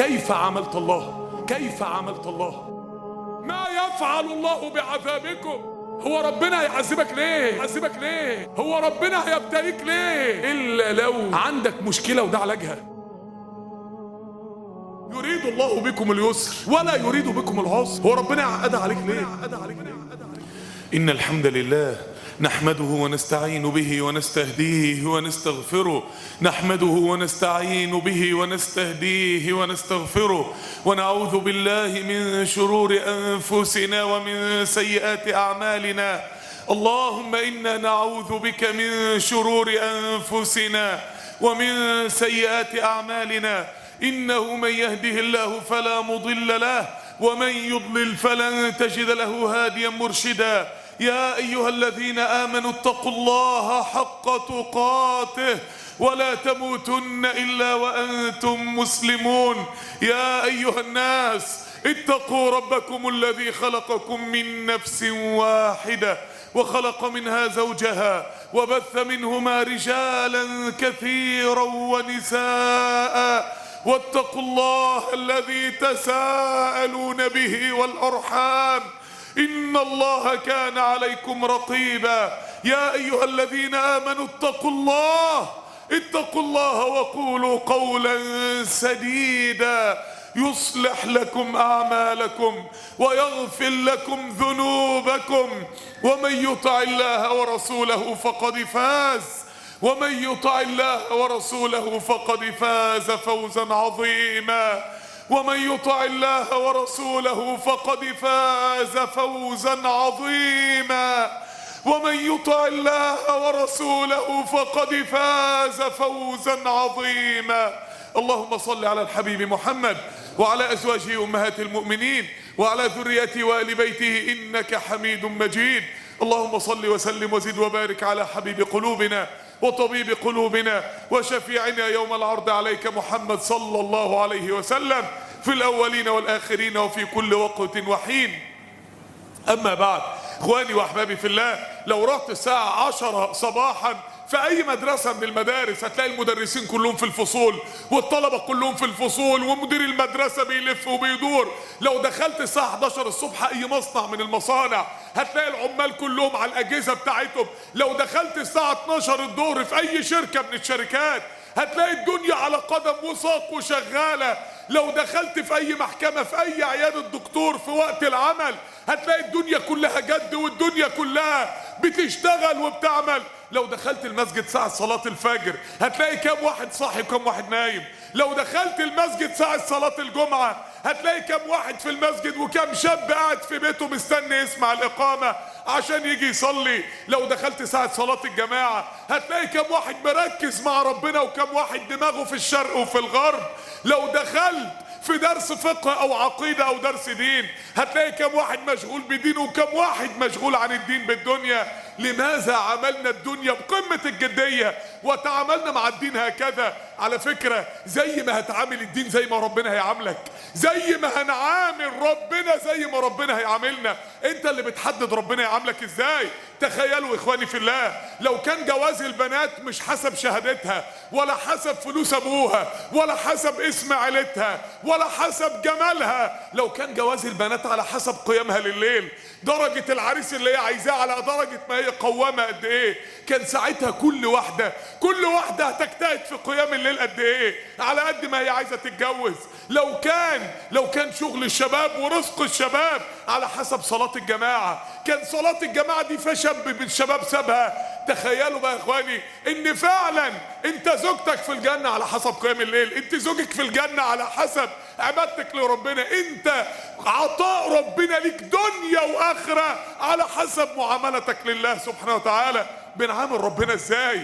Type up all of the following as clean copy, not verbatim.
كيف عاملت الله؟ كيف عاملت الله؟ ما يفعل الله بعذابكم؟ هو ربنا هيعذبك ليه؟ يعذبك ليه؟ هو ربنا هيبتليك ليه؟ إلا لو عندك مشكلة وده علاجها. يريد الله بكم اليسر ولا يريد بكم العسر. هو ربنا يعقدها عليك ليه؟ إن الحمد لله نحمده ونستعين به ونستهديه ونستغفره. نحمده ونستعين به ونستهديه ونستغفره، ونعوذ بالله من شرور أنفسنا ومن سيئات أعمالنا. اللهم إنا نعوذ بك من شرور أنفسنا ومن سيئات أعمالنا. إنه من يهده الله فلا مضل له ومن يضلل فلن تجد له هاديا مرشدا. يا أيها الذين آمنوا اتقوا الله حق تقاته ولا تموتن إلا وأنتم مسلمون. يا أيها الناس اتقوا ربكم الذي خلقكم من نفس واحدة وخلق منها زوجها وبث منهما رجالا كثيرا ونساء واتقوا الله الذي تساءلون به والأرحام إن الله كان عليكم رقيبا. يا أيها الذين آمنوا اتقوا الله وقولوا قولا سديدا يصلح لكم أعمالكم ويغفر لكم ذنوبكم ومن يطع الله ورسوله فقد فاز فوزا عظيما. ومن يطع الله ورسوله فقد فاز فوزا عظيما. ومن يطع الله ورسوله فقد فاز فوزا عظيما. اللهم صل على الحبيب محمد وعلى أزواجه أمهات المؤمنين وعلى ذريته وآل بيته إنك حميد مجيد. اللهم صل وسلم وزد وبارك على حبيب قلوبنا وطبيب قلوبنا وشفيعنا يوم العرض عليك محمد صلى الله عليه وسلم في الأولين والآخرين وفي كل وقت وحين. أما بعد، إخواني وأحبابي في الله، لو رحت الساعة 10 صباحا في أي مدرسة من المدارس هتلاقي المدرسين كلهم في الفصول والطلبة كلهم في الفصول ومدير المدرسة بيلف وبيدور. لو دخلت الساعة 11 الصبح أي مصنع من المصانع هتلاقي العمال كلهم على الأجهزة بتاعتهم. لو دخلت الساعة 12 الظهر في أي شركة من الشركات هتلاقي الدنيا على قدم وساق وشغالة. لو دخلت في أي محكمة في أي عيادة دكتور في وقت العمل هتلاقي الدنيا كلها جد والدنيا كلها بتشتغل وبتعمل. لو دخلت المسجد ساعة صلاة الفجر هتلاقي كم واحد صاحي وكم واحد نايم. لو دخلت المسجد ساعة صلاة الجمعة هتلاقي كم واحد في المسجد وكم شاب قاعد في بيته مستني يسمع الإقامة عشان يجي يصلي. لو دخلت ساعة صلاة الجماعة هتلاقي كم واحد مركز مع ربنا وكم واحد دماغه في الشرق وفي الغرب. لو دخلت في درس فقه أو عقيدة أو درس دين هتلاقي كم واحد مشغول بدينه وكم واحد مشغول عن الدين بالدنيا. لماذا عملنا الدنيا بقمة الجدية وتعاملنا مع الدين هكذا؟ على فكرة زي ما هتعامل الدين زي ما ربنا هيعاملك، زي ما هنعامل ربنا زي ما ربنا هيعاملنا. انت اللي بتحدد ربنا يعاملك ازاي. تخيلوا اخواني في الله، لو كان جواز البنات مش حسب شهادتها ولا حسب فلوس ابوها ولا حسب اسم عيلتها ولا حسب جمالها، لو كان جواز البنات على حسب قيامها لليل، درجة العريس اللي هي عايزاه على درجة ما هي قوامة قد ايه، كان ساعتها كل واحدة هتجتهد في قيام الليل قد ايه على قد ما هي عايزة تتجوز. لو كان شغل الشباب ورزق الشباب على حسب صلاة الجماعة، كان صلاة الجماعة دي في شاب من الشباب سابها. تخيلوا بقى يا اخواني ان فعلا انت زوجتك في الجنة على حسب قيام الليل، انت زوجك في الجنة على حسب عبادتك لربنا، انت عطاء ربنا ليك دنيا واخرة على حسب معاملتك لله سبحانه وتعالى. بنعامل ربنا ازاي؟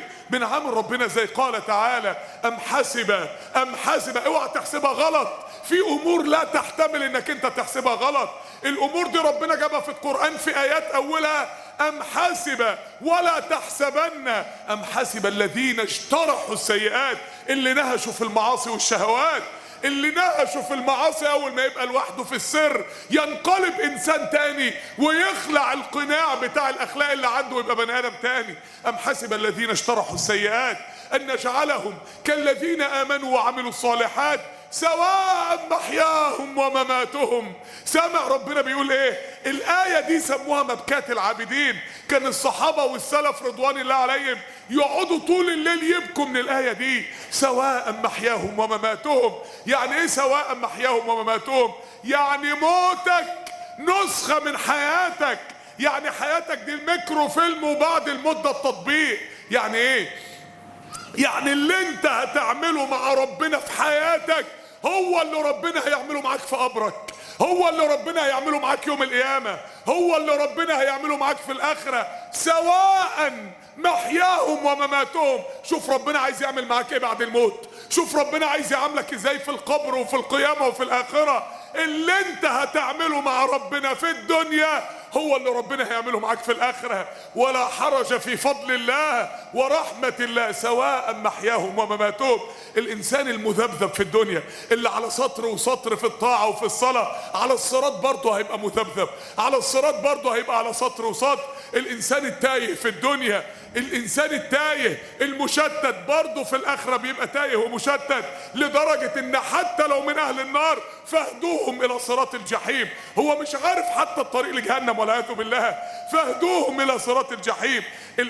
قال تعالى ام حسب، اوعى تحسبها غلط. في امور لا تحتمل انك انت تحسبها غلط. الامور دي ربنا جابها في القرآن في ايات اولها ام حسب ولا تحسبن. ام حسب الذين اجترحوا السيئات، اللي نهشوا في المعاصي والشهوات، اللي نهشوا في المعاصي اول ما يبقى لوحده في السر ينقلب انسان تاني ويخلع القناع بتاع الاخلاق اللي عنده ويبقى بني ادم تاني. ام حسب الذين اجترحوا السيئات ان نجعلهم كالذين امنوا وعملوا الصالحات سواء محياهم ومماتهم. سامع ربنا بيقول ايه؟ الآية دي سموها مبكات العابدين. كان الصحابة والسلف رضوان الله عليهم يقعدوا طول الليل يبكوا من الآية دي، سواء محياهم ومماتهم. يعني ايه سواء محياهم ومماتهم؟ يعني موتك نسخة من حياتك، يعني حياتك دي الميكرو فيلم وبعد المدة التطبيق. يعني ايه؟ يعني اللي انت هتعمله مع ربنا في حياتك هو اللي ربنا هيعمله معاك في قبرك، هو اللي ربنا هيعمله معاك يوم القيامة، هو اللي ربنا هيعمله معاك في الآخرة. سواء محياهم ومماتهم. شوف ربنا عايز يعمل معاك ايه بعد الموت، شوف ربنا عايز يعاملك ازاي في القبر وفي القيامة وفي الآخرة. اللي انت هتعمله مع ربنا في الدنيا هو اللي ربنا هيعمله معاك في الآخرة. ولا حرج في فضل الله ورحمة الله، سواء محياهم ومماتهم. الإنسان المذبذب في الدنيا اللي على سطر وسطر في الطاعة وفي الصلاة، على الصراط برضه هيبقى مذبذب، على الصراط برضه هيبقى على سطر وسطر. الإنسان التايه في الدنيا، الإنسان التايه المشتت برضه في الآخرة بيبقى تايه ومشتت، لدرجة إن حتى لو من أهل النار فاهدوهم إلى صراط الجحيم. هو مش عارف حتى الطريق لجهنم والعياذ بالله، فاهدوهم إلى صراط الجحيم.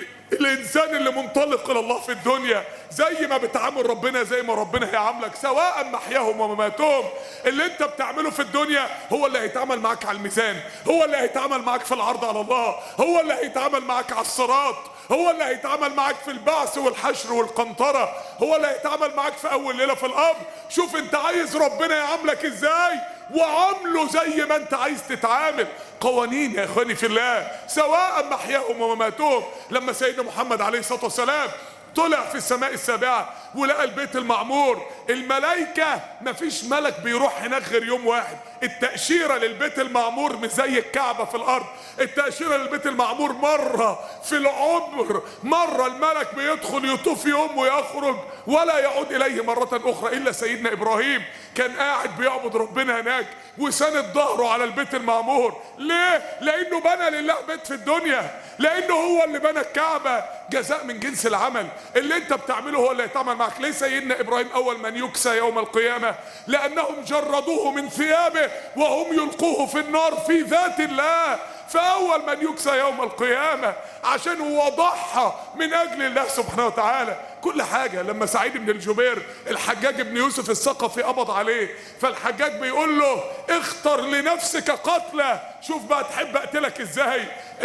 الإنسان اللي منطلق إلى الله في الدنيا زي ما بتعامل ربنا زي ما ربنا هيعاملك، سواء محياهم ومماتهم. اللي انت بتعمله في الدنيا هو اللي هيتعامل معاك على الميزان، هو اللي هيتعامل معاك في العرض على الله، هو اللي هيتعامل معاك على الصراط، هو اللي هيتعامل معاك في البعث والحشر والقنطرة، هو اللي هيتعامل معاك في أول ليلة في القبر. شوف انت عايز ربنا يعاملك ازاي وعامله زي ما انت عايز تتعامل. قوانين يا اخواني في الله، سواء محياهم ومماتهم. لما سيدنا محمد عليه الصلاة والسلام طلع في السماء السابعة ولقى البيت المعمور، الملائكة مفيش ملك بيروح هناك غير يوم واحد. التأشيرة للبيت المعمور مش زي الكعبة في الأرض، التأشيرة للبيت المعمور مرة في العمر، مرة الملك بيدخل يطوف يوم ويخرج ولا يعود إليه مرة أخرى. إلا سيدنا إبراهيم كان قاعد بيعبد ربنا هناك وساند ظهره على البيت المعمور. ليه؟ لأنه بنى لله بيت في الدنيا، لأنه هو اللي بنى الكعبة. جزاء من جنس العمل، اللي انت بتعمله هو اللي هيتعمل معك. ليه سيدنا إبراهيم أول من يكسى يوم القيامة؟ لأنهم جردوه من ثيابه وهم يلقوه في النار في ذات الله. فأول من يكسى يوم القيامة عشان هو ضحى من أجل الله سبحانه وتعالى. كل حاجة. لما سعيد بن الجبير الحجاج بن يوسف الثقفي قبض عليه، فالحجاج بيقول له اختر لنفسك قتله. شوف بقى تحب اقتلك ازاي.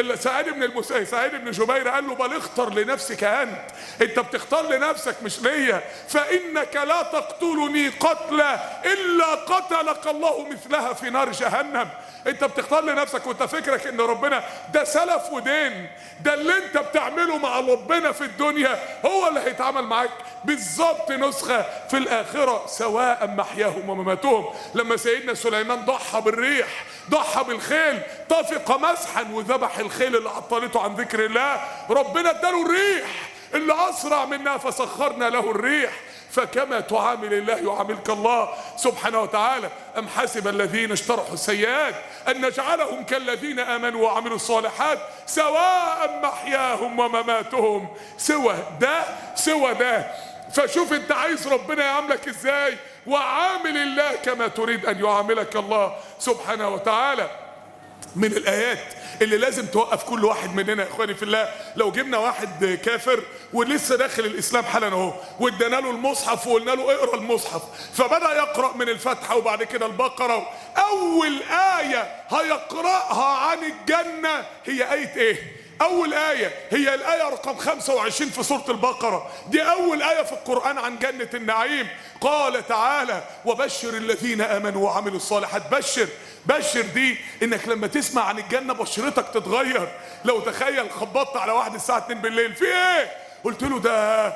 سعيد بن جبير قال له بل اختر لنفسك انت بتختار لنفسك مش ليا. فانك لا تقتلني قتله الا قتلك الله مثلها في نار جهنم. انت بتختار لنفسك وانت فكرك ان ربنا ده سلف ودين. ده اللي انت بتعمله مع ربنا في الدنيا هو اللي هيتعامل معاك بالظبط نسخة في الآخرة. سواء محياهم ومماتهم. لما سيدنا سليمان ضحى بالريح، ضحى بالخيل، طفق مسحا وذبح الخيل اللي عطلته عن ذكر الله، ربنا اداله الريح اللي أسرع منها فسخرنا له الريح. فكما تعامل الله يعاملك الله سبحانه وتعالى. أم حسب الذين اشترحوا السيئات أن نجعلهم كالذين آمنوا وعملوا الصالحات سواء محياهم ومماتهم. سوى ده. فشوف انت عايز ربنا يعاملك ازاي وعامل الله كما تريد أن يعاملك الله سبحانه وتعالى. من الآيات اللي لازم توقف كل واحد مننا يا اخواني في الله، لو جبنا واحد كافر ولسه داخل الاسلام حالا اهو وادينا له المصحف وقلنا له اقرا المصحف، فبدا يقرا من الفاتحه وبعد كده البقره، اول ايه هيقراها عن الجنه هي ايه ايه؟ أول آية هي الآية رقم 25 في سورة البقرة. دي أول آية في القرآن عن جنة النعيم. قال تعالى وبشر الذين آمنوا وعملوا الصالحات. بشر دي إنك لما تسمع عن الجنة بشرتك تتغير. لو تخيل خبطت على واحد الساعة 2 بالليل في إيه؟ قلت له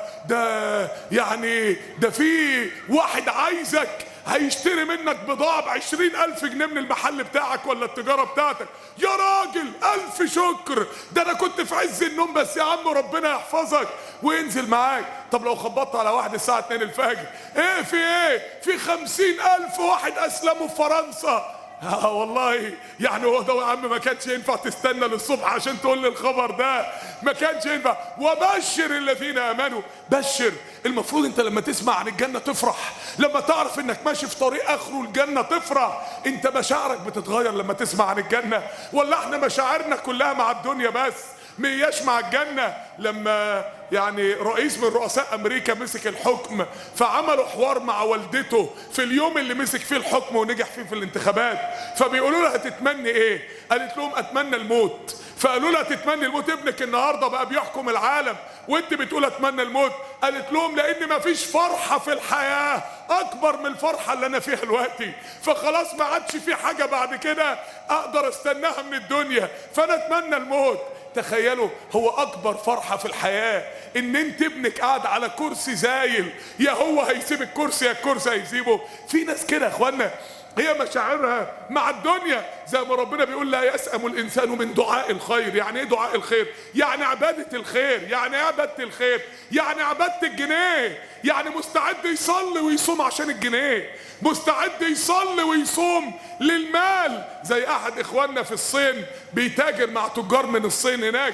ده في واحد عايزك هيشتري منك بضاعة 20,000 جنيه من المحل بتاعك ولا التجارة بتاعتك. يا راجل 1000 شكر، ده انا كنت في عز النوم بس يا عم ربنا يحفظك وينزل معاك. طب لو خبطت على واحد الساعة 2 الفجر، ايه في 50,000 واحد اسلموا في فرنسا، والله يعني هو ده يا عم، ما كانش ينفع تستنى للصبح عشان تقول لي الخبر ده، ما كانش ينفع. وبشر الذين امنوا، بشر. المفروض انت لما تسمع عن الجنة تفرح، لما تعرف انك ماشي في طريق اخره الجنة تفرح. انت مشاعرك بتتغير لما تسمع عن الجنة، ولا احنا مشاعرنا كلها مع الدنيا بس مياش مع الجنة؟ لما يعني رئيس من رؤساء امريكا مسك الحكم، فعملوا حوار مع والدته في اليوم اللي مسك فيه الحكم ونجح فيه في الانتخابات، فبيقولوا لها هتتمني ايه؟ قالت لهم اتمنى الموت. فقالوا لها تتمني الموت؟ ابنك النهارده بقى بيحكم العالم وانت بتقول اتمنى الموت. قالت لهم لان مفيش فرحه في الحياه اكبر من الفرحه اللي انا فيها دلوقتي، فخلاص ما عادش في حاجه بعد كده اقدر استناها من الدنيا، فانا اتمنى الموت. تخيلوا، هو اكبر فرحه في الحياه ان انت ابنك قاعد على كرسي زايل، يا هو هيسيب الكرسي يا الكرسي هيسيبه. في ناس كده يا اخوانا هي مشاعرها مع الدنيا، زي ما ربنا بيقول لا يسأم الانسان من دعاء الخير. يعني ايه دعاء الخير؟ يعني عبادة الخير. يعني ايه عبادة الخير؟ يعني عبادة الجنيه. يعني مستعد يصلي ويصوم عشان الجنيه، مستعد يصلي ويصوم للمال. زي احد اخواننا في الصين بيتاجر مع تجار من الصين هناك،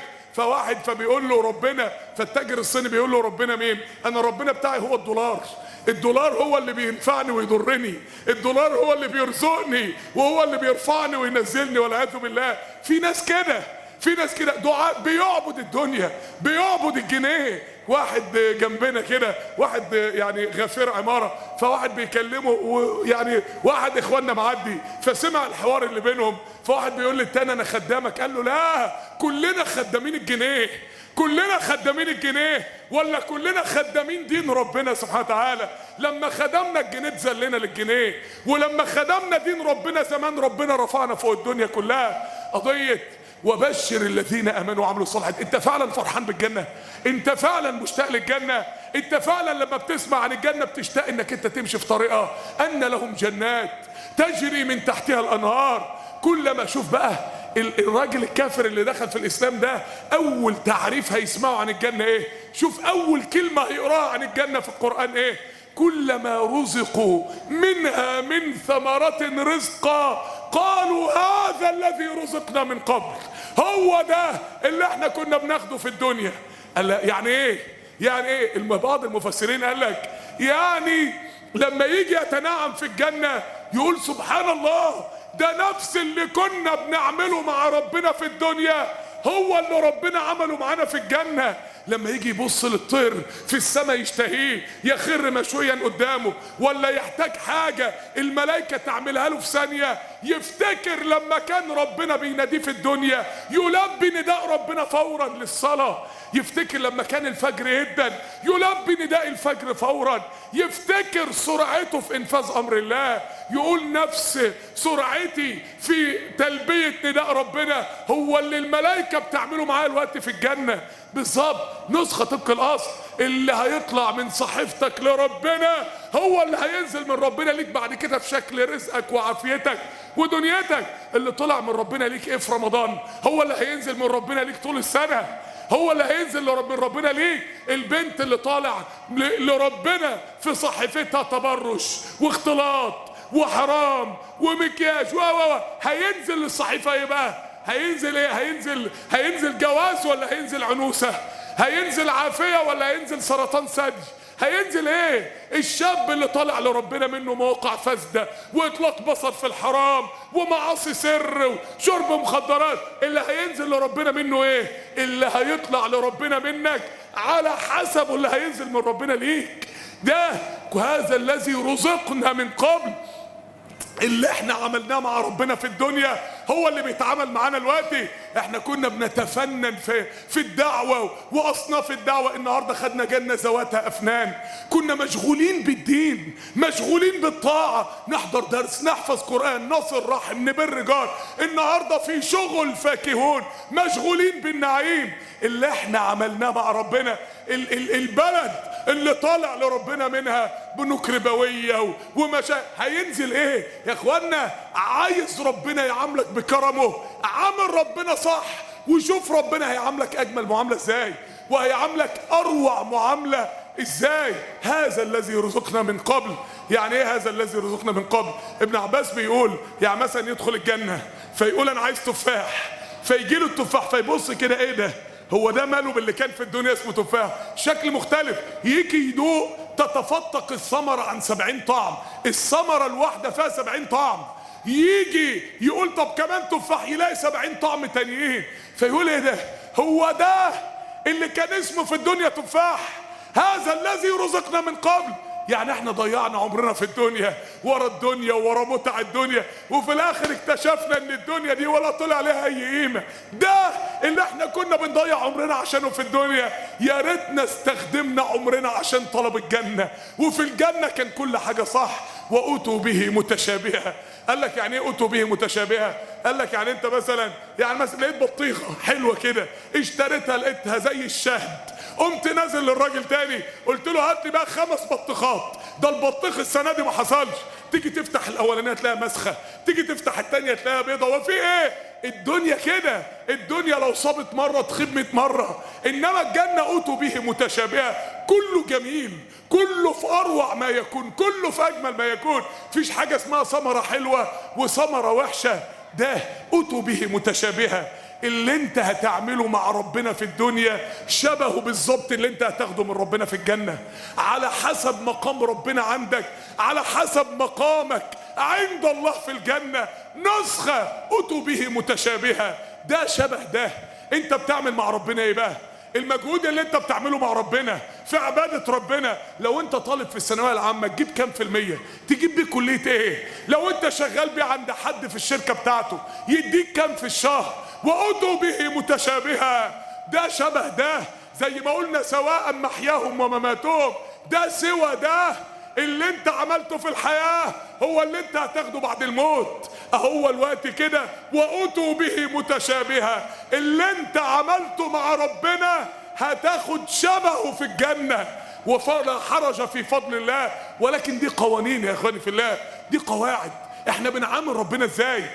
فبيقول له ربنا، فالتاجر الصيني بيقول له ربنا مين؟ انا ربنا بتاعي هو الدولار. الدولار هو اللي بينفعني ويضرني، الدولار هو اللي بيرزقني وهو اللي بيرفعني وينزلني والعياذ بالله. في ناس كده، في ناس كده دعاء بيعبد الدنيا، بيعبد الجنيه. واحد جنبنا كده، واحد يعني غفير عمارة، فواحد بيكلمه ويعني واحد اخواننا معدي فسمع الحوار اللي بينهم، فواحد بيقول للتاني انا خدامك. قال له لا، كلنا خدامين الجنيه، كلنا خدامين الجنيه، ولا كلنا خدامين دين ربنا سبحانه وتعالى. لما خدمنا الجنيه اتذلنا للجنيه، ولما خدمنا دين ربنا زمان ربنا رفعنا فوق الدنيا كلها. قضية وبشر الذين امنوا وعملوا الصالحات. انت فعلا فرحان بالجنة؟ انت فعلا مشتاق للجنة؟ انت فعلا لما بتسمع عن الجنة بتشتاق انك انت تمشي في طريقها؟ ان لهم جنات تجري من تحتها الانهار. كلما شوف بقى الراجل الكافر اللي دخل في الاسلام ده، اول تعريف هيسمعه عن الجنة ايه؟ شوف اول كلمة هيقراها عن الجنة في القرآن ايه؟ كلما رزقوا منها من ثمرة رزقا قالوا هذا الذي رزقنا من قبل. هو ده اللي احنا كنا بناخده في الدنيا. قال يعني ايه؟ يعني ايه؟ بعض المفسرين قال لك يعني لما يجي يتنعم في الجنة يقول سبحان الله، ده نفس اللي كنا بنعمله مع ربنا في الدنيا هو اللي ربنا عمله معانا في الجنة. لما يجي يبص للطير في السماء يشتهيه يخر مشويا قدامه، ولا يحتاج حاجة الملائكة تعملها له في ثانية، يفتكر لما كان ربنا بيناديه في الدنيا يلبي نداء ربنا فورا للصلاة، يفتكر لما كان الفجر يدن يلبي نداء الفجر فورا، يفتكر سرعته في انفاذ امر الله، يقول نفس سرعتي في تلبية نداء ربنا هو اللي الملائكة بتعمله معايا الوقت في الجنة بالظبط. نسخة طبق الاصل، اللي هيطلع من صحيفتك لربنا هو اللي هينزل من ربنا ليك بعد كده في شكل رزقك وعافيتك ودنيتك. اللي طلع من ربنا ليك ايه في رمضان هو اللي هينزل من ربنا ليك طول السنة، هو اللي هينزل من ربنا ليك. البنت اللي طالع لربنا في صحيفتها تبرش واختلاط وحرام ومكياج هينزل للصحيفة ايه بقى؟ هينزل ايه؟ هينزل جواز ولا هينزل عنوسة؟ هينزل عافية ولا هينزل سرطان ثدي؟ هينزل ايه؟ الشاب اللي طالع لربنا منه مواقع فاسدة واطلاق بصر في الحرام ومعاصي سر وشرب مخدرات، اللي هينزل لربنا منه ايه؟ اللي هيطلع لربنا منك على حسب اللي هينزل من ربنا ليك. ده هذا الذي رزقنا من قبل. اللي احنا عملناه مع ربنا في الدنيا هو اللي بيتعامل معانا دلوقتي. احنا كنا بنتفنن في الدعوة واصناف الدعوة، النهاردة خدنا جنة ذواتها افنان. كنا مشغولين بالدين، مشغولين بالطاعة، نحضر درس، نحفظ قرآن، نصل رحم، نبر جار. النهاردة في شغل فاكهون، مشغولين بالنعيم. اللي احنا عملناه مع ربنا، البلد اللي طالع لربنا منها بنوك ربوية هينزل ايه يا اخوانا؟ عايز ربنا يعاملك بكرمه، عامل ربنا صح وشوف ربنا هيعاملك اجمل معاملة ازاي، وهيعاملك اروع معاملة ازاي؟ هذا الذي رزقنا من قبل. يعني ايه هذا الذي رزقنا من قبل؟ ابن عباس بيقول يعني مثلا يدخل الجنة فيقول انا عايز تفاح، فيجي له التفاح فيبص كده، ايه ده؟ هو ده ماله باللي كان في الدنيا اسمه تفاح؟ شكل مختلف. يجي يدوق تتفتق الثمرة عن 70 طعم، الثمرة الواحدة فيها 70 طعم. يجي يقول طب كمان تفاح، يلاقي 70 طعم تانيين، فيقول ايه ده؟ هو ده اللي كان اسمه في الدنيا تفاح؟ هذا الذي رزقنا من قبل. يعني احنا ضيعنا عمرنا في الدنيا، ورا الدنيا ورا متع الدنيا، وفي الاخر اكتشفنا ان الدنيا دي ولا طلع لها اي قيمة. ده اللي احنا كنا بنضيع عمرنا عشانه في الدنيا. يا ريتنا استخدمنا عمرنا عشان طلب الجنة، وفي الجنة كان كل حاجة صح. وأوتوا به متشابهة. قال لك يعني ايه أوتوا به متشابهة؟ قال لك يعني انت مثلا لقيت بطيخة حلوة كده، اشتريتها لقيتها زي الشهد، قمت نازل للراجل تاني قلت له هات لي بقى 5 بطيخات، ده البطيخ السنة دي ما حصلش. تيجي تفتح الاولانية تلاقيها مسخة، تيجي تفتح التانية تلاقيها بيضة. وفي ايه؟ الدنيا كده، الدنيا لو صابت مرة تخيب 100 مرة. انما الجنة أوتوا به متشابهة، كله جميل، كله في اروع ما يكون، كله في اجمل ما يكون. مفيش حاجة اسمها ثمرة حلوة وثمرة وحشة. ده أوتوا به متشابهة. اللي انت هتعمله مع ربنا في الدنيا شبهه بالظبط اللي انت هتاخده من ربنا في الجنة، على حسب مقام ربنا عندك، على حسب مقامك عند الله في الجنة. نسخة أوتوا به متشابهة، ده شبه ده. انت بتعمل مع ربنا ايه بقى؟ المجهود اللي انت بتعمله مع ربنا في عبادة ربنا. لو انت طالب في الثانوية العامة تجيب كام في المية؟ تجيب بيه كلية ايه؟ لو انت شغال بيه عند حد في الشركة بتاعته يديك كام في الشهر؟ وأوتوا به متشابهة، ده شبه ده. زي ما قلنا سواء محياهم ومماتهم، ده سوى ده. اللي انت عملته في الحياة هو اللي انت هتاخده بعد الموت. اهو الوقت كده وأوتوا به متشابهة، اللي انت عملته مع ربنا هتاخد شبهه في الجنة. ولا حرج في فضل الله. ولكن دي قوانين يا اخواني في الله، دي قواعد. احنا بنعامل ربنا ازاي؟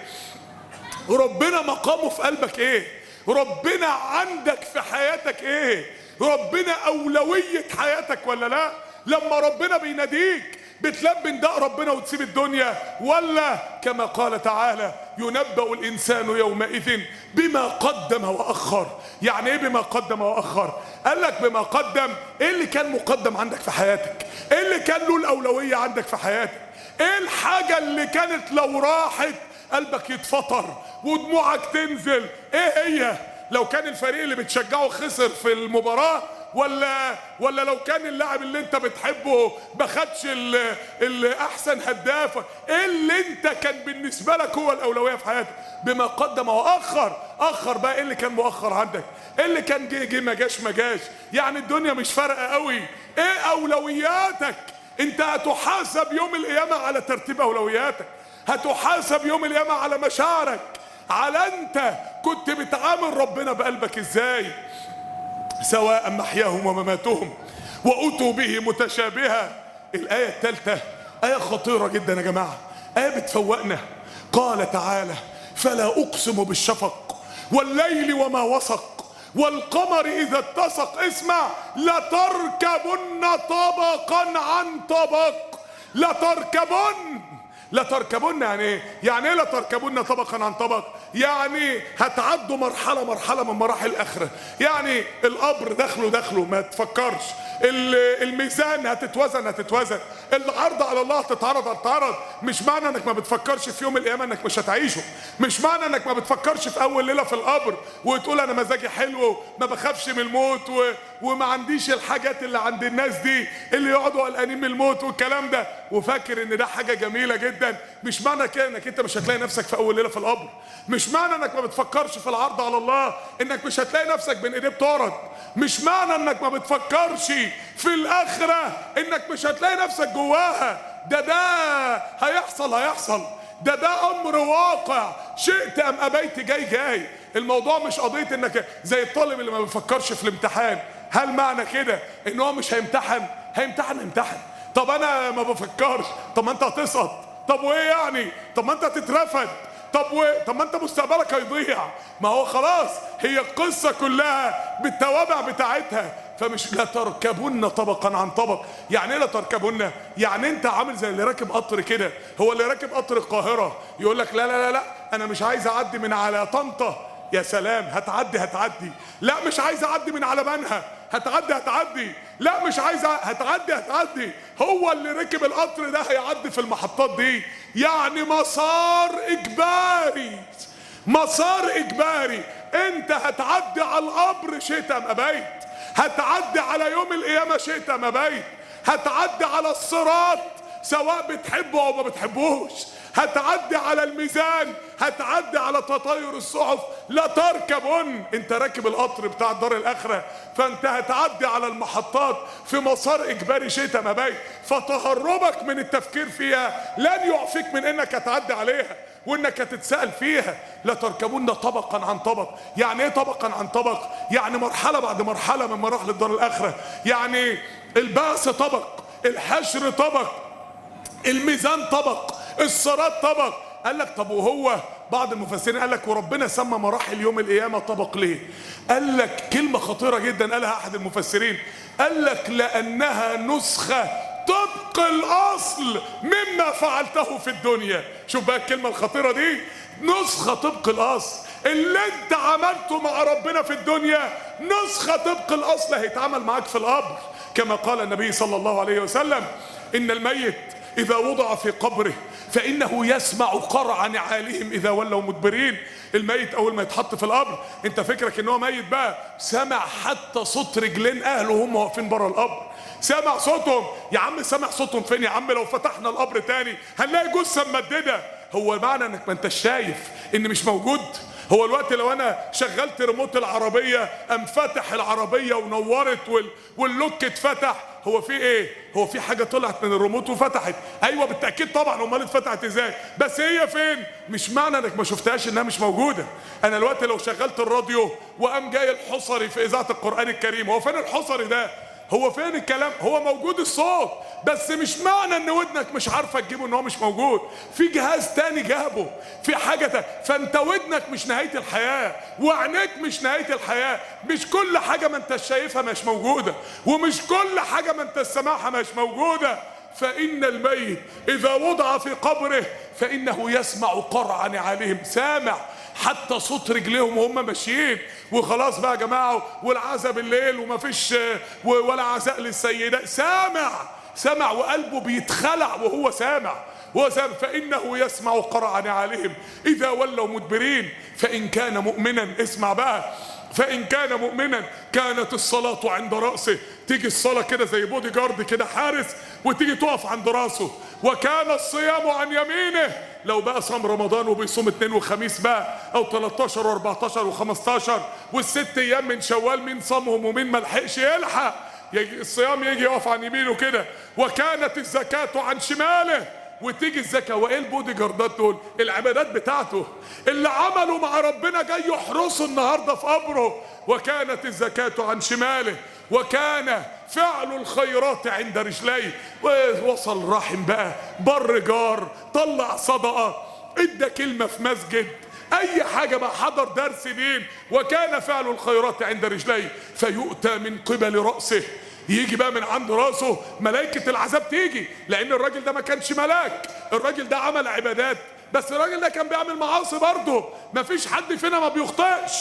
ربنا مقامه في قلبك ايه؟ ربنا عندك في حياتك ايه؟ ربنا اولوية حياتك ولا لا؟ لما ربنا بيناديك بتلبي نداء ربنا وتسيب الدنيا، ولا كما قال تعالى ينبأ الانسان يومئذ بما قدم واخر. يعني ايه بما قدم واخر؟ قال لك بما قدم، ايه اللي كان مقدم عندك في حياتك؟ ايه اللي كان له الاولوية عندك في حياتك؟ ايه الحاجة اللي كانت لو راحت قلبك يتفطر ودموعك تنزل؟ ايه هي؟ لو كان الفريق اللي بتشجعه خسر في المباراة، ولا لو كان اللاعب اللي انت بتحبه ما خدش الاحسن هداف؟ ايه اللي انت كان بالنسبة لك هو الاولوية في حياتك؟ بما قدم واخر. اخر بقى ايه اللي كان مؤخر عندك؟ ايه اللي كان جه ما جاش؟ يعني الدنيا مش فارقة قوي. ايه اولوياتك؟ انت هتحاسب يوم القيامة على ترتيب اولوياتك، هتحاسب يوم القيامة على مشاعرك، على انت كنت بتعامل ربنا بقلبك ازاي. سواء محياهم ومماتهم وأوتوا به متشابهة. الآية الثالثة آية خطيرة جدا يا جماعة، آية بتفوقنا. قال تعالى فلا أقسم بالشفق والليل وما وسق والقمر إذا اتسق. اسمع، لتركبن طبقا عن طبق. لتركبن يعني ايه؟ يعني ايه لتركبن طبقا عن طبق؟ يعني هتعدوا مرحلة من مراحل الآخرة. يعني القبر دخله ما تفكرش، الميزان هتتوزن، العرض على الله هتتعرض. مش معنى انك ما بتفكرش في يوم القيامة انك مش هتعيشه، مش معنى انك ما بتفكرش في اول ليلة في القبر وتقول انا مزاجي حلو ما بخافش من الموت وما عنديش الحاجات اللي عند الناس دي اللي يقعدوا قلقانين من الموت والكلام ده، وفاكر ان ده حاجة جميلة جدا. مش معنى كده انك انت مش هتلاقي نفسك في اول ليلة في القبر. مش معنى انك ما بتفكرش في العرض على الله انك مش هتلاقي نفسك بين ايديه بتعرض. مش معنى انك ما بتفكرش في الاخرة انك مش هتلاقي نفسك جواها. ده هيحصل. ده امر واقع، شئت ام ابيت جاي. الموضوع مش قضية انك زي الطالب اللي ما بيفكرش في الامتحان. هل معنى كده ان هو مش هيمتحن؟ طب انا ما بفكرش، طب ما انت هتسقط، طب وايه يعني؟ طب ما انت هتترفد، طب ما انت مستقبلك هيضيع. ما هو خلاص، هي القصة كلها بالتوابع بتاعتها فمش لا تركبن طبقا عن طبق. يعني ايه لا تركبن؟ يعني انت عامل زي اللي راكب قطر كده. هو اللي راكب قطر القاهره يقول لك لا لا لا لا انا مش عايز اعدي من على طنطا. يا سلام، هتعدي. لا مش عايز اعدي من على بنها. هتعدي. لا مش عايز هتعدي. هو اللي ركب القطر ده هيعدي في المحطات دي. يعني مسار اجباري. انت هتعدي على القبر شئت ام ابيت، هتعدي على يوم القيامه شئت ام ابيت، هتعدي على الصراط سواء بتحبه او ما بتحبوش، هتعدي على الميزان، هتعدي على تطاير الصحف. لا تركبن، انت راكب القطر بتاع دار الاخره، فانت هتعدي على المحطات في مسار اجباري شئت ام ابيت. فتهربك من التفكير فيها لن يعفيك من انك هتعدي عليها وانك هتتسأل فيها. لا تركبن طبقا عن طبق. يعني ايه طبقا عن طبق؟ يعني مرحله بعد مرحله من مراحل الدار الاخره. يعني البعث طبق، الحشر طبق، الميزان طبق، الصراط طبق. قال لك طب وهو بعض المفسرين قال لك وربنا سمى مراحل يوم القيامه طبق ليه؟ قال لك كلمه خطيره جدا قالها احد المفسرين، قال لك لانها نسخه طبق الاصل مما فعلته في الدنيا. شوف بقى الكلمه الخطيره دي، نسخه طبق الاصل. اللي انت عملته مع ربنا في الدنيا نسخه طبق الاصل هيتعمل معاك في القبر. كما قال النبي صلى الله عليه وسلم ان الميت اذا وضع في قبره فانه يسمع قرع نعالهم اذا ولوا مدبرين. الميت اول ما يتحط في القبر انت فكرك ان هو ميت بقى، سمع حتى صوت رجلين اهله وهم واقفين بره القبر، سمع صوتهم. يا عم سمع صوتهم فين يا عم؟ لو فتحنا القبر تاني هنلاقي جثه ممدده. هو معنى انك ما انتش شايف ان مش موجود؟ هو الوقت لو انا شغلت ريموت العربيه قام فتح العربيه ونورت واللوك اتفتح، هو في ايه؟ هو في حاجه طلعت من الريموت وفتحت؟ ايوه بالتاكيد طبعا، امال اتفتحت ازاي؟ بس هي فين؟ مش معنى انك ما شفتهاش انها مش موجوده. انا الوقت لو شغلت الراديو وقام جاي الحصري في اذاعه القران الكريم، هو فين الحصري ده؟ هو فين الكلام؟ هو موجود الصوت، بس مش معنى ان ودنك مش عارفه تجيبه ان هو مش موجود. في جهاز تاني جابه، في حاجه تاني. فانت ودنك مش نهايه الحياه، وعينيك مش نهايه الحياه. مش كل حاجه ما انت شايفها مش موجوده، ومش كل حاجه ما انت سامعها مش موجوده. فإن الميت إذا وضع في قبره فإنه يسمع قرع نعالهم، سامع حتى صوت رجليهم وهم ماشيين. وخلاص بقى يا جماعه، والعزاء بالليل ومفيش ولا عزاء للسيدات، سامع وقلبه بيتخلع وهو سامع. فإنه يسمع قرع نعالهم إذا ولوا مدبرين. فإن كان مؤمنا، اسمع بقى، فإن كان مؤمنا كانت الصلاة عند رأسه. تيجي الصلاة كده زي بودي جارد كده حارس، وتيجي تقف عند رأسه. وكان الصيام عن يمينه، لو بقى صام رمضان وبيصوم 2 وخميس بقى، او 13 و14 و15 والست ايام من شوال، مين صامهم ومين ملحقش يلحق، الصيام يجي يقف عن يمينه كده. وكانت الزكاة عن شماله، وتيجي الزكاة. وايه البودي جاردات دول؟ العبادات بتاعته اللي عملوا مع ربنا جاي يحرسوا النهارده في قبره. وكانت الزكاة عن شماله، وكان فعل الخيرات عند رجليه. وصل رحم بقى، بر جار، طلع صدقة، ادى كلمة في مسجد، اي حاجة بقى، حضر درس دين. وكان فعل الخيرات عند رجليه فيؤتى من قبل رأسه. يجي بقى من عند راسه ملائكة العذاب تيجي، لان الراجل ده ما كانش ملاك، الراجل ده عمل عبادات، بس الراجل ده كان بيعمل معاصي برضه. مفيش حد فينا ما بيخطئش.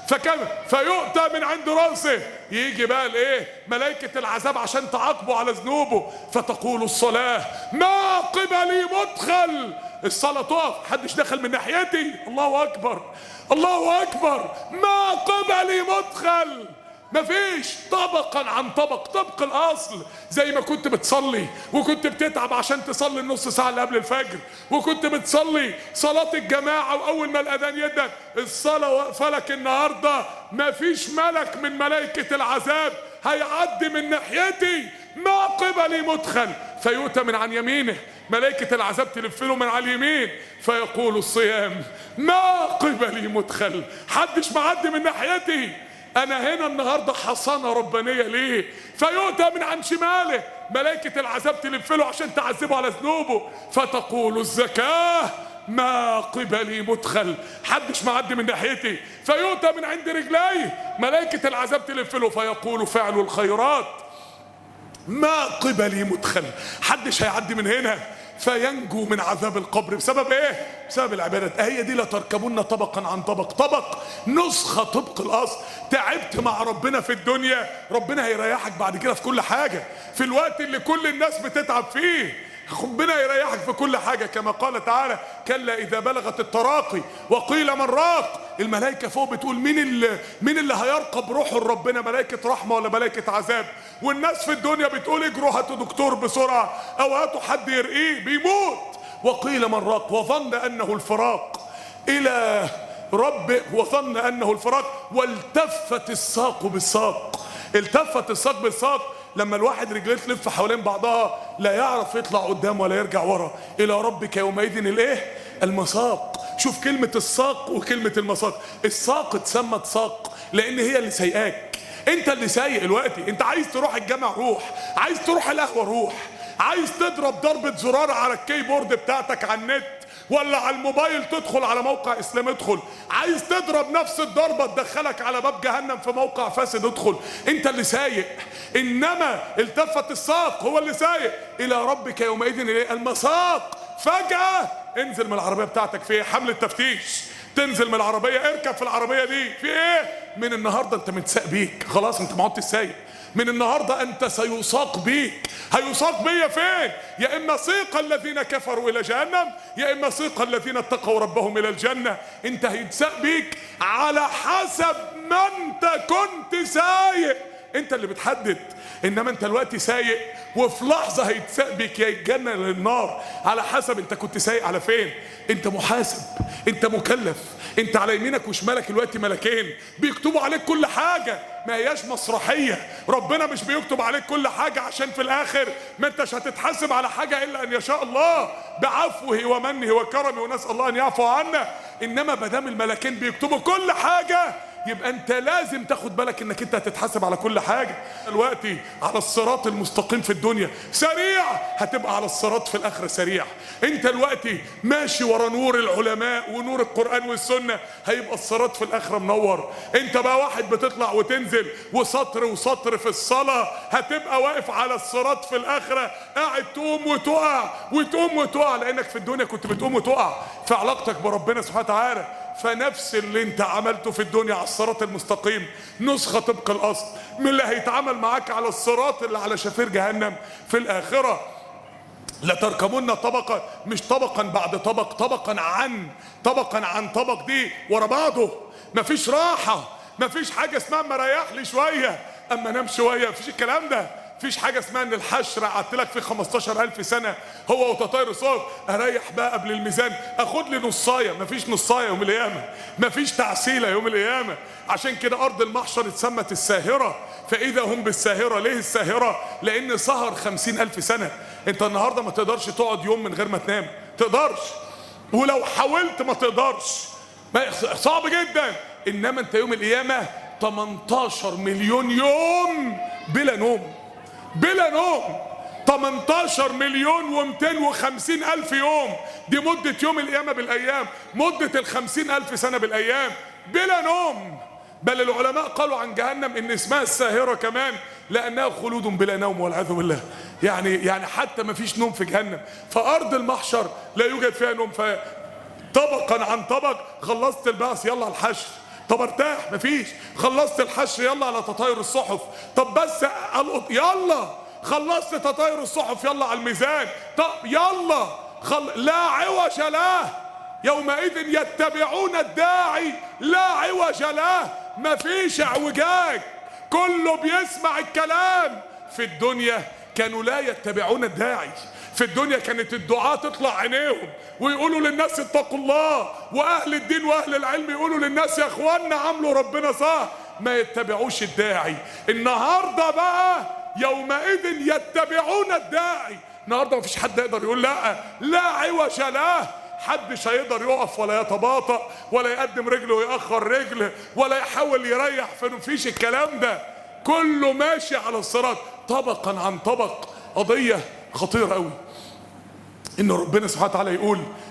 فيؤتى من عند راسه. يجي بقى الايه؟ ملائكة العذاب عشان تعاقبه على ذنوبه. فتقول الصلاة ما قبلي مدخل. الصلاة تقف، محدش دخل من ناحيتي. الله اكبر، الله اكبر، ما قبلي مدخل. مفيش. طبقا عن طبق، طبق الاصل. زي ما كنت بتصلي وكنت بتتعب عشان تصلي النص ساعه اللي قبل الفجر، وكنت بتصلي صلاه الجماعه، واول ما الاذان يدن الصلاه واقفه لك النهارده، مفيش ملك من ملائكه العذاب هيعدي من ناحيتي. ما قبلي مدخل. فيؤتى من عن يمينه، ملائكه العذاب تلف له من على اليمين. فيقول الصيام ما قبلي مدخل، حدش معدي من ناحيتي، انا هنا النهارده حصانه ربانيه ليه. فيؤتى من عن شماله، ملائكه العذاب تلف له عشان تعذبه على ذنوبه. فتقول الزكاه ما قبلي مدخل، حدش معدي من ناحيتي. فيؤتى من عند رجليه، ملائكة العذاب تلف له فيقول فعل الخيرات ما قبلي مدخل، حدش هيعدي من هنا. فينجو من عذاب القبر بسبب ايه؟ بسبب العبادات. هي دي لتركبن طبقا عن طبق، طبق نسخة طبق الاصل. تعبت مع ربنا في الدنيا، ربنا هيريحك بعد كده في كل حاجة. في الوقت اللي كل الناس بتتعب فيه ربنا يريحك في كل حاجة، كما قال تعالى كلا إذا بلغت التراقي وقيل من راق. الملائكة فوق بتقول مين اللي هيرقب روحه لربنا، ملائكة رحمة ولا ملائكة عذاب؟ والناس في الدنيا بتقول اجروا هاتوا دكتور بسرعة أو هاتوا حد يرقيه بيموت. وقيل من راق وظن أنه الفراق إلى رب، وظن أنه الفراق والتفت الساق بالساق. التفت الساق بالساق لما الواحد رجليه تلف حوالين بعضها لا يعرف يطلع قدام ولا يرجع ورا. الى ربك يومئذ الايه؟ المساق. شوف كلمة الساق وكلمة المساق. الساق اتسمت ساق لان هي اللي سايقاك، انت اللي سايق دلوقتي. انت عايز تروح الجامع روح، عايز تروح القهوة روح، عايز تضرب ضربة زرار على الكيبورد بتاعتك على النت ولا على الموبايل تدخل على موقع اسلام ادخل، عايز تضرب نفس الضربة تدخلك على باب جهنم في موقع فاسد ادخل، انت اللي سايق. انما التفت الساق هو اللي سايق. الى ربك يومئذ المساق. فجأة انزل من العربية بتاعتك، في حملة تفتيش، تنزل من العربية اركب في العربية دي، في ايه؟ من النهاردة انت متساق بيك خلاص، انت ما عدتش سايق. من النهاردة انت سيساق بيك. هيساق بيا فين؟ يا اما سيق الذين كفروا الى جهنم يا اما سيق الذين اتقوا ربهم الى الجنة. انت هيتساق بيك على حسب ما انت كنت سايق، انت اللي بتحدد. انما انت دلوقتي سايق وفي لحظة هيتساق بيك يا الجنة يا للنار على حسب انت كنت سايق على فين. انت محاسب، انت مكلف، انت على يمينك وشمالك دلوقتي ملكين بيكتبوا عليك كل حاجة. ما هياش مسرحية، ربنا مش بيكتب عليك كل حاجة عشان في الاخر ما انتش هتتحاسب على حاجة الا ان يشاء الله بعفوه ومنه وكرمه، ونسأل الله ان يعفو عنا. انما مادام الملكين بيكتبوا كل حاجة يبقى انت لازم تاخد بالك انك انت هتتحاسب على كل حاجة. دلوقتي على الصراط المستقيم في الدنيا سريع، هتبقى على الصراط في الاخرة سريع. انت دلوقتي ماشي ورا نور العلماء ونور القرآن والسنة، هيبقى الصراط في الاخرة منور. انت بقى واحد بتطلع وتنزل وسطر وسطر في الصلاة، هتبقى واقف على الصراط في الاخرة قاعد تقوم وتقع وتقوم وتقع، لانك في الدنيا كنت بتقوم وتقع في علاقتك بربنا سبحانه وتعالى. فنفس اللي انت عملته في الدنيا على الصراط المستقيم نسخة طبق الاصل من اللي هيتعامل معاك على الصراط اللي على شفير جهنم في الاخرة. لتركبن طبقة، مش طبقا بعد طبق، طبقا عن طبق، دي ورا بعضه. مفيش راحة، مفيش حاجة اسمها اما ريح لي شوية اما نام شوية، مفيش الكلام ده. مفيش حاجة اسمها ان الحشر قعدت لك في 15,000 سنة هو وتطاير الصوت اريح بقى قبل الميزان اخد لي نصاية. مفيش نصاية يوم القيامة، مفيش تعسيلة يوم القيامة. عشان كده ارض المحشر اتسمت الساهرة، فاذا هم بالساهرة. ليه الساهرة؟ لان سهر 50,000 سنة. انت النهاردة ما تقدرش تقعد يوم من غير ما تنام، تقدرش، ولو حاولت ما تقدرش، صعب جدا. انما انت يوم القيامة 18 مليون يوم بلا نوم، بلا نوم. 18 مليون و250 ألف يوم، دي مدة يوم القيامة بالأيام، مدة 50,000 سنة بالأيام بلا نوم. بل العلماء قالوا عن جهنم إن اسمها الساهرة كمان لأنها خلود بلا نوم والعياذ بالله. يعني حتى ما فيش نوم في جهنم. فأرض المحشر لا يوجد فيها نوم. طبقا عن طبق. خلصت البعث يلا الحشر، طب ارتاح مفيش. خلصت الحشر يلا على تطاير الصحف، طب بس يلا. خلصت تطاير الصحف يلا على الميزان، طب يلا لا عوج له يومئذ يتبعون الداعي لا عوج له. مفيش اعوجاج، كله بيسمع الكلام. في الدنيا كانوا لا يتبعون الداعي، في الدنيا كانت الدعاة تطلع عينيهم ويقولوا للناس اتقوا الله، واهل الدين واهل العلم يقولوا للناس يا اخوانا عملوا ربنا صح، ما يتبعوش الداعي. النهارده بقى يومئذ يتبعون الداعي. النهارده مفيش حد يقدر يقول لا عوج له. حدش هيقدر يقف ولا يتباطأ ولا يقدم رجله ويأخر رجله ولا يحاول يريح، فمفيش الكلام ده. كله ماشي على الصراط طبقا عن طبق. قضية خطيرة قوي ان ربنا سبحانه وتعالى يقول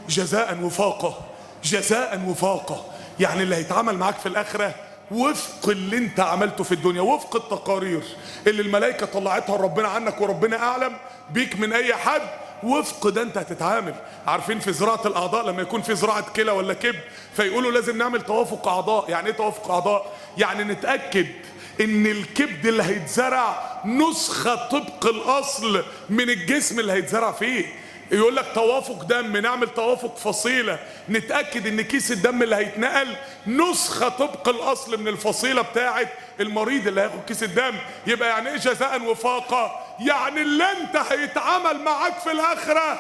جزاء وفاقة. جزاء وفاقة يعني اللي هيتعامل معاك في الآخرة وفق اللي انت عملته في الدنيا، وفق التقارير اللي الملائكة طلعتها ربنا عنك وربنا أعلم بيك من أي حد، وفق ده انت هتتعامل. عارفين في زراعة الأعضاء لما يكون في زراعة كلى ولا كبد فيقولوا لازم نعمل توافق أعضاء. يعني ايه توافق أعضاء؟ يعني نتأكد ان الكبد اللي هيتزرع نسخة طبق الأصل من الجسم اللي هيتزرع فيه. يقول لك توافق دم، نعمل توافق فصيلة، نتأكد ان كيس الدم اللي هيتنقل نسخة طبق الأصل من الفصيلة بتاعت المريض اللي هياخد كيس الدم. يبقى يعني ايه جزاء وفاقة؟ يعني اللي انت هيتعامل معاك في الآخرة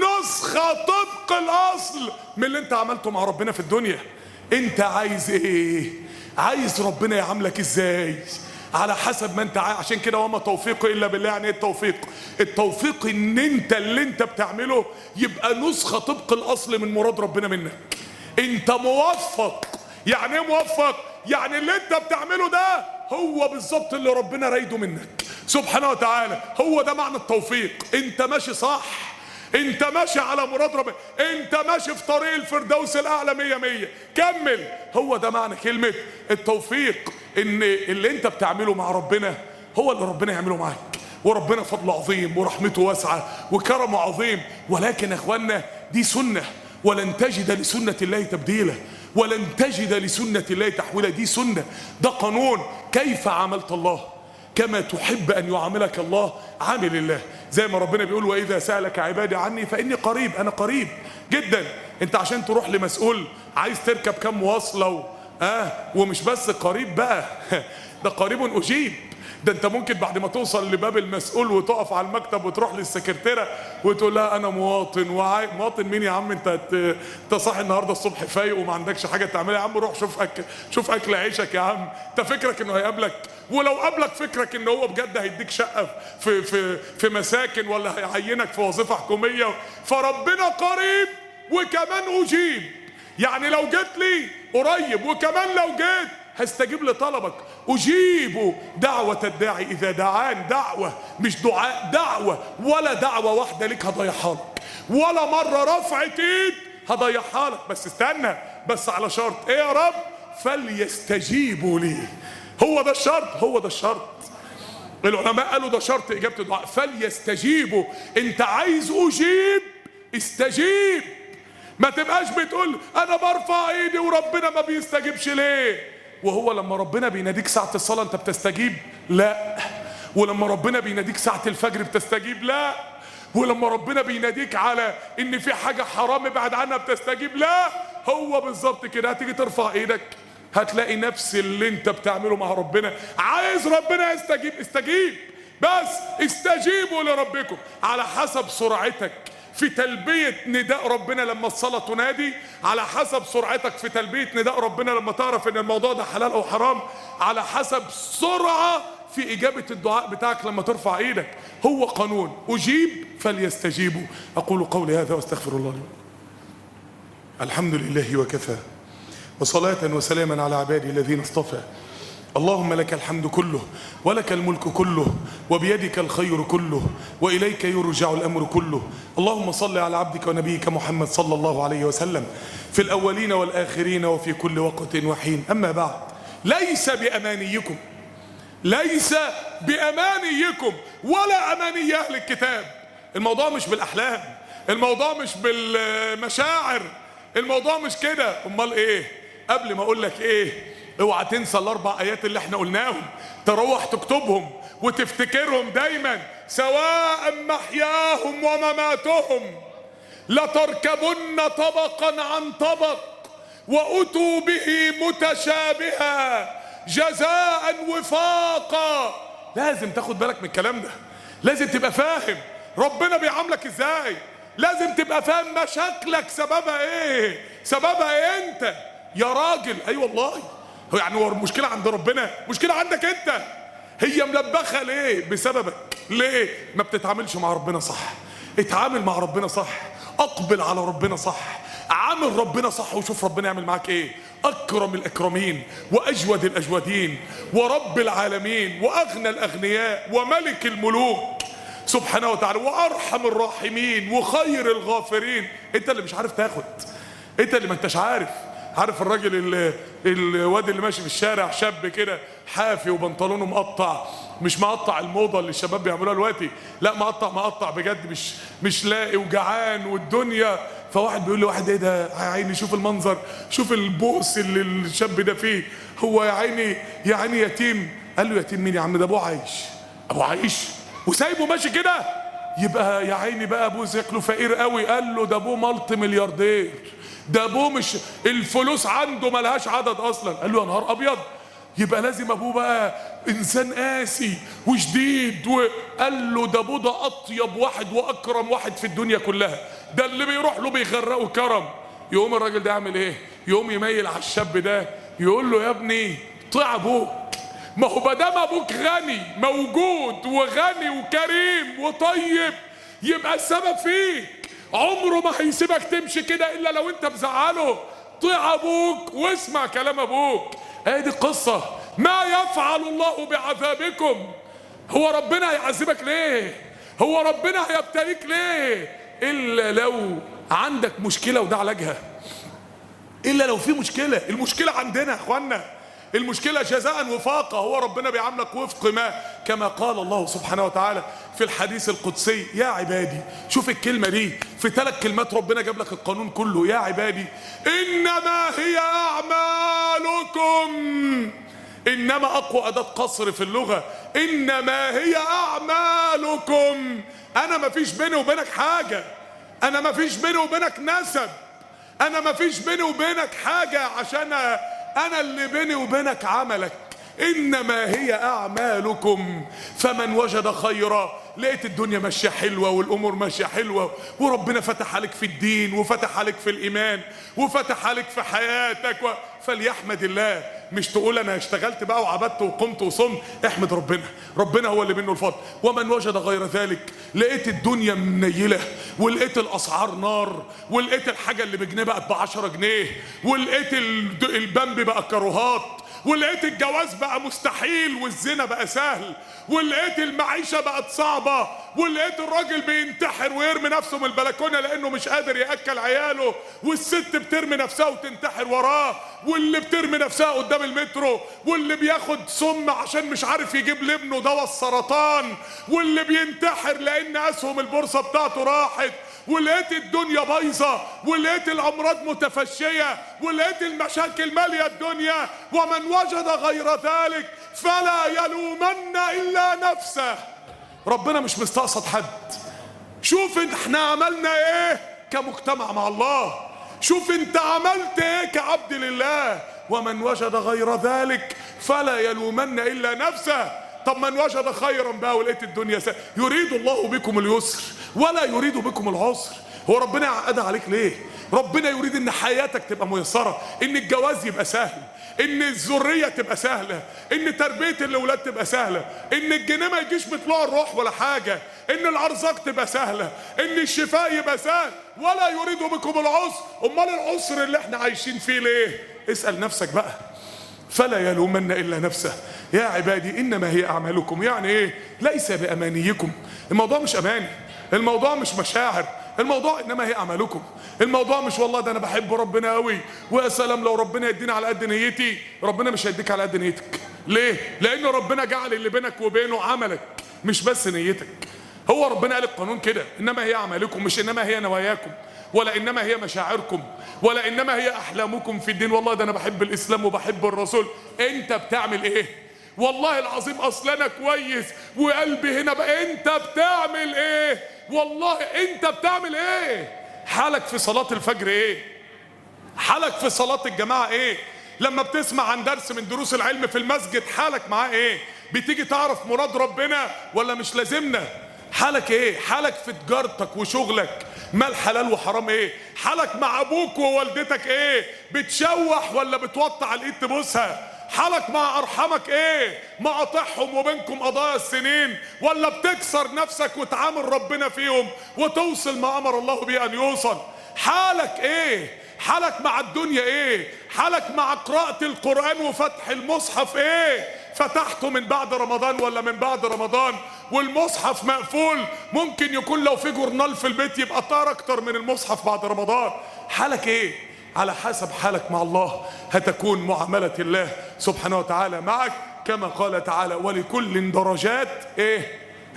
نسخة طبق الأصل من اللي انت عملته مع ربنا في الدنيا. انت عايز ايه؟ عايز ربنا يعاملك ازاي؟ على حسب ما انت عايز. عشان كده وما توفيق الا بالله. يعني ايه التوفيق؟ التوفيق ان انت اللي انت بتعمله يبقى نسخة طبق الاصل من مراد ربنا منك. انت موفق. يعني ايه موفق؟ يعني اللي انت بتعمله ده هو بالظبط اللي ربنا رايده منك سبحانه وتعالى. هو ده معنى التوفيق. انت ماشي صح، انت ماشي على مراد ربنا، انت ماشي في طريق الفردوس الاعلى 100 كمل. هو ده معنى كلمة التوفيق، ان اللي انت بتعمله مع ربنا هو اللي ربنا يعمله معاك. وربنا فضله عظيم ورحمته واسعة وكرمه عظيم. ولكن يا اخوانا دي سنة، ولن تجد لسنة الله تبديلا، ولن تجد لسنة الله تحويلا. دي سنة، ده قانون. كيف عاملت الله كما تحب أن يعاملك الله عامل الله. زي ما ربنا بيقول وإذا سألك عبادي عني فإني قريب. أنا قريب جدا. أنت عشان تروح لمسؤول عايز تركب كم مواصلة ومش بس قريب بقى ده قريب أجيب. ده انت ممكن بعد ما توصل لباب المسؤول وتقف على المكتب وتروح للسكرتيرة وتقول لها انا مواطن. مواطن مين يا عم؟ انت صاحي النهارده الصبح فايق وما عندكش حاجه تعملها. يا عم روح شوف اكل عيشك يا عم. انت فكرك انه هيقابلك؟ ولو قابلك فكرك ان هو بجد هيديك شقه في مساكن ولا هيعينك في وظيفه حكوميه. فربنا قريب وكمان اجيب. يعني لو جيت لي قريب وكمان لو جيت هستجيب لطلبك. أجيب دعوة الداعي إذا دعان. دعوة مش دعاء، دعوة. ولا دعوة واحدة لك هضيعها لك، ولا مرة رفعت ايد هضيعها لك. بس استنى، بس على شرط. ايه يا رب؟ فليستجيبوا لي. هو ده الشرط، هو ده الشرط. العلماء قالوا ده شرط إجابة الدعاء. فليستجيبوا. انت عايز أجيب استجيب. ما تبقاش بتقول انا برفع ايدي وربنا ما بيستجيبش ليه. وهو لما ربنا بيناديك ساعة الصلاة انت بتستجيب؟ لا. ولما ربنا بيناديك ساعة الفجر بتستجيب؟ لا. ولما ربنا بيناديك على ان في حاجة حرام ابعد عنها بتستجيب؟ لا. هو بالظبط كده. هتيجي ترفع ايدك هتلاقي نفس اللي انت بتعمله مع ربنا. عايز ربنا يستجيب؟ استجيب. بس استجيبوا لربكم على حسب سرعتك في تلبية نداء ربنا لما الصلاة تنادي، على حسب سرعتك في تلبية نداء ربنا لما تعرف ان الموضوع ده حلال او حرام، على حسب سرعة في إجابة الدعاء بتاعك لما ترفع ايدك. هو قانون. أجيب فليستجيبوا. أقول قولي هذا واستغفر الله لي. الحمد لله وكفى، وصلاة وسلاما على عبادي الذين اصطفى. اللهم لك الحمد كله ولك الملك كله وبيدك الخير كله وإليك يرجع الأمر كله. اللهم صل على عبدك ونبيك محمد صلى الله عليه وسلم في الأولين والآخرين وفي كل وقت وحين. أما بعد، ليس بأمانيكم، ليس بأمانيكم ولا أماني أهل الكتاب. الموضوع مش بالأحلام، الموضوع مش بالمشاعر، الموضوع مش كده. أمال إيه؟ قبل ما أقول لك إيه، اوعى تنسى الاربع ايات اللي احنا قلناهم، تروح تكتبهم وتفتكرهم دايما. سواء محياهم ومماتهم لتركبن طبقا عن طبق واتوا به متشابها جزاء وفاقا. لازم تاخد بالك من الكلام ده، لازم تبقى فاهم ربنا بيعاملك ازاي، لازم تبقى فاهم مشاكلك سببها ايه، سببها ايه انت يا راجل. اي والله، يعني هو المشكلة عند ربنا؟ مشكلة عندك انت. هي ملبخة ليه؟ بسببك. ليه؟ ما بتتعاملش مع ربنا صح. اتعامل مع ربنا صح، اقبل على ربنا صح، عامل ربنا صح وشوف ربنا يعمل معاك ايه. اكرم الاكرمين واجود الاجودين ورب العالمين واغنى الاغنياء وملك الملوك سبحانه وتعالى وارحم الراحمين وخير الغافرين. انت اللي مش عارف تاخد، انت اللي ما انتش عارف. عارف الراجل الواد اللي ماشي في الشارع، شاب كده حافي وبنطلونه مقطع، مش مقطع الموضه اللي الشباب بيعملوها دلوقتي، لا مقطع بجد، مش لاقي وجعان والدنيا. فواحد بيقول لواحد ايه ده يا عيني، شوف المنظر، شوف البؤس اللي الشاب ده فيه، هو يا عيني يتيم. قال له يتيم مين يا عم، ده ابوه عايش، ابوه عايش وسايبه ماشي كده، يبقى يا عيني بقى ابوه شكله فقير قوي. قال له ده ابوه ملط ملياردير، ده ابوه مش الفلوس عنده ملهاش عدد اصلا. قال له يا نهار ابيض، يبقى لازم ابوه بقى انسان قاسي وشديد. وقال له ده ابوه ده اطيب واحد واكرم واحد في الدنيا كلها، ده اللي بيروح له بيغرقه كرم. يقوم الراجل ده يعمل ايه؟ يقوم يميل على الشاب ده يقول له يا ابني طيع ابوك، ما هو ما دام ابوك غني موجود وغني وكريم وطيب يبقى السبب فيك، عمره ما هيسيبك تمشي كده الا لو انت مزعله. طيع ابوك واسمع كلام ابوك. دي القصه. ما يفعل الله بعذابكم، هو ربنا هيعذبك ليه؟ هو ربنا هيبتليك ليه؟ الا لو عندك مشكله وده علاجها، الا لو في مشكله. المشكله عندنا يا اخوانا، المشكلة جزاء وفاقة. هو ربنا بيعاملك وفق ما، كما قال الله سبحانه وتعالى في الحديث القدسي: يا عبادي. شوف الكلمة دي في 3 كلمات ربنا جاب لك القانون كله. يا عبادي إنما هي أعمالكم. إنما أقوى أداة قصر في اللغة. إنما هي أعمالكم. أنا ما فيش بيني وبينك حاجة، أنا ما فيش بيني وبينك نسب، أنا ما فيش بيني وبينك حاجة، عشان أنا اللي بيني وبينك عملك. إنما هي أعمالكم فمن وجد خيرا. لقيت الدنيا ماشية حلوة والأمور ماشية حلوة وربنا فتح عليك في الدين وفتح عليك في الإيمان وفتح عليك في حياتك فليحمد الله. مش تقول أنا اشتغلت بقى وعبدت وقمت وصمت، احمد ربنا، ربنا هو اللي منه الفضل. ومن وجد غير ذلك، لقيت الدنيا منيلة ولقيت الأسعار نار ولقيت الحاجة اللي بجنيه بقت ب10 جنيه ولقيت البامب بقى كروهات ولقيت الجواز بقى مستحيل والزنا بقى سهل ولقيت المعيشة بقت صعبة ولقيت الراجل بينتحر ويرمي نفسه من البلكونة لأنه مش قادر يأكل عياله، والست بترمي نفسها وتنتحر وراه، واللي بترمي نفسها قدام المترو، واللي بياخد سم عشان مش عارف يجيب لابنه دواء السرطان، واللي بينتحر لأن أسهم البورصة بتاعته راحت، ولقيت الدنيا بايظة ولقيت الأمراض متفشية ولقيت المشاكل مالية الدنيا. ومن وجد غير ذلك فلا يلومن إلا نفسه. ربنا مش مستقصد حد. شوف احنا عملنا ايه كمجتمع مع الله، شوف انت عملت ايه كعبد لله. ومن وجد غير ذلك فلا يلومن إلا نفسه. طب من وجد خيرا بقى ولقيت الدنيا يريد الله بكم اليسر ولا يريد بكم العسر. هو ربنا يعقد عليك ليه؟ ربنا يريد ان حياتك تبقى ميسرة، ان الجواز يبقى سهل، ان الذرية تبقى سهلة، ان تربية الاولاد تبقى سهلة، ان الجنيه ما يجيش بطلوع الروح ولا حاجة، ان الارزاق تبقى سهلة، ان الشفاء يبقى سهل. ولا يريد بكم العسر. امال العسر اللي احنا عايشين فيه ليه؟ اسأل نفسك بقى. فلا يلومن إلا نفسه. يا عبادي إنما هي أعمالكم. يعني إيه؟ ليس بأمانيكم. الموضوع مش أماني، الموضوع مش مشاعر، الموضوع إنما هي أعمالكم. الموضوع مش والله ده أنا بحب ربنا قوي ويا سلام لو ربنا يديني على قد نيتي. ربنا مش هيديك على قد نيتك. ليه؟ لأن ربنا جعل اللي بينك وبينه عملك مش بس نيتك. هو ربنا قال القانون كده: إنما هي أعمالكم، مش إنما هي نواياكم ولا إنما هي مشاعركم ولا إنما هي أحلامكم في الدين. والله ده أنا بحب الإسلام وبحب الرسول. أنت بتعمل إيه؟ والله العظيم أصل أنا كويس وقلبي هنا بقى. أنت بتعمل إيه؟ والله أنت بتعمل إيه؟ حالك في صلاة الفجر إيه؟ حالك في صلاة الجماعة إيه؟ لما بتسمع عن درس من دروس العلم في المسجد حالك معاه إيه؟ بتيجي تعرف مراد ربنا ولا مش لازمنا؟ حالك ايه؟ حالك في تجارتك وشغلك مال حلال وحرام ايه؟ حالك مع ابوك ووالدتك ايه؟ بتشوح ولا بتوطع الايد تبوسها؟ حالك مع ارحامك ايه؟ مقاطعهم وبينكم قضايا السنين ولا بتكسر نفسك وتعامل ربنا فيهم وتوصل ما امر الله به ان يوصل؟ حالك ايه؟ حالك مع الدنيا ايه؟ حالك مع قراءة القرآن وفتح المصحف ايه؟ فتحته من بعد رمضان ولا من بعد رمضان؟ والمصحف مقفول، ممكن يكون لو في جورنال في البيت يبقى طار اكتر من المصحف بعد رمضان. حالك ايه؟ على حسب حالك مع الله هتكون معاملة الله سبحانه وتعالى معك، كما قال تعالى ولكل درجات ايه؟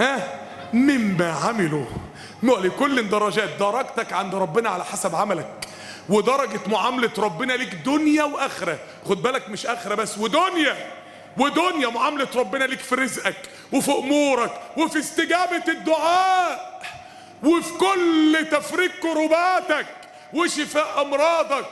مما عملوا. ولكل درجات، درجتك عند ربنا على حسب عملك، ودرجة معاملة ربنا ليك دنيا واخرة. خد بالك مش اخرة بس، ودنيا معاملة ربنا ليك في رزقك وفي امورك وفي استجابة الدعاء وفي كل تفريج كرباتك وشفاء امراضك.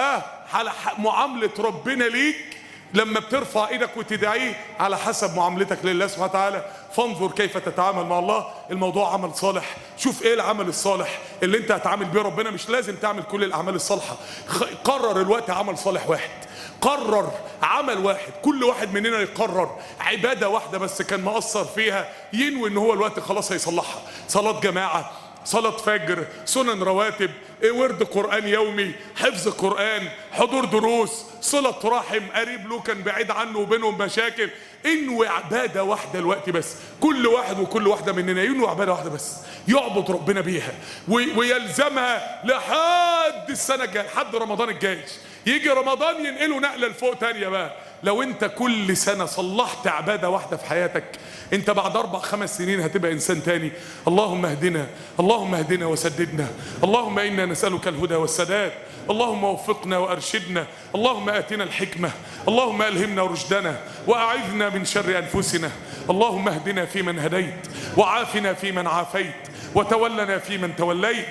معاملة ربنا ليك لما بترفع ايدك وتدعيه على حسب معاملتك لله سبحانه وتعالى. فانظر كيف تتعامل مع الله. الموضوع عمل صالح. شوف ايه العمل الصالح اللي انت هتعامل بيه ربنا. مش لازم تعمل كل الاعمال الصالحة. قرر الوقت عمل صالح واحد، قرر عمل واحد، كل واحد مننا يقرر عبادة واحدة بس كان مقصر فيها، ينوي ان هو الوقت خلاص هيصلحها. صلاة جماعة، صلاة فجر، سنن رواتب، ورد قرآن يومي، حفظ قرآن، حضور دروس، صلة رحم، قريب له كان بعيد عنه وبينهم مشاكل. انوي عبادة واحدة الوقت بس. كل واحد وكل واحدة مننا ينوي عبادة واحدة بس يعبد ربنا بيها ويلزمها لحد السنة الجاية، لحد رمضان الجاي. يجي رمضان ينقله نقلة لفوق تانية بقى. لو انت كل سنة صلحت عبادة واحدة في حياتك، انت بعد 4-5 سنين هتبقى انسان تاني. اللهم اهدنا، اللهم اهدنا وسددنا، اللهم انا نسألك الهدى والسداد، اللهم وفقنا وارشدنا، اللهم اتنا الحكمة، اللهم الهمنا رشدنا واعذنا من شر انفسنا، اللهم اهدنا فيمن هديت وعافنا فيمن عافيت وتولنا فيمن توليت،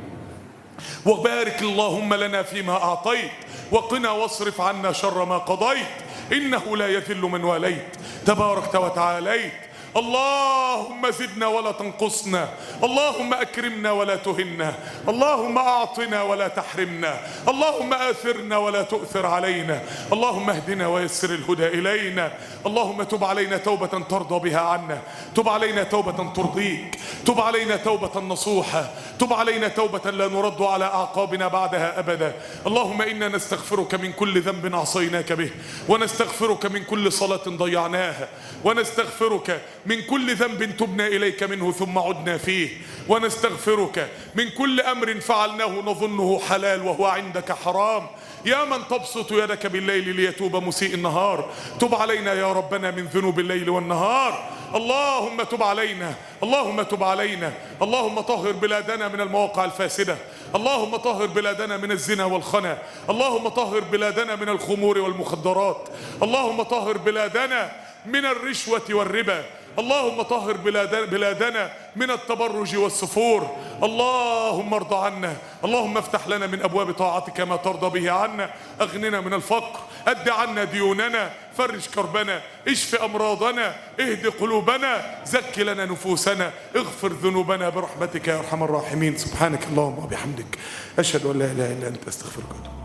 وبارك اللهم لنا فيما اعطيت وقنا واصرف عنا شر ما قضيت، إنه لا يذل من واليت تباركت وتعاليت. اللهم زدنا ولا تنقصنا، اللهم أكرمنا ولا تهنا، اللهم أعطنا ولا تحرمنا، اللهم آثرنا ولا تؤثر علينا، اللهم اهدنا ويسر الهدى إلينا. اللهم تب علينا توبة ترضى بها عنا، تب علينا توبة ترضيك، تب علينا توبة نصوحة، تب علينا توبة لا نرد على أعقابنا بعدها أبدا. اللهم إنا نستغفرك من كل ذنب عصيناك به، ونستغفرك من كل صلاة ضيعناها، ونستغفرك من كل ذنب تبنا إليك منه ثم عدنا فيه، ونستغفرك من كل أمر فعلناه نظنه حلال وهو عندك حرام. يا من تبسط يدك بالليل ليتوب مسيء النهار، تب علينا يا ربنا من ذنوب الليل والنهار. اللهم تب علينا، اللهم تب علينا، اللهم طهر بلادنا من المواقع الفاسدة، اللهم طهر بلادنا من الزنا والخنا، اللهم طهر بلادنا من الخمور والمخدرات، اللهم طهر بلادنا من الرشوة والربا، اللهم طهر بلادنا من التبرج والسفور. اللهم ارض عنا، اللهم افتح لنا من أبواب طاعتك ما ترضى به عنا، أغننا من الفقر، أد عنا ديوننا، فرج كربنا، اشف أمراضنا، اهد قلوبنا، زك لنا نفوسنا، اغفر ذنوبنا برحمتك يا أرحم الراحمين. سبحانك اللهم وبحمدك، أشهد أن لا إله إلا أنت، أستغفرك.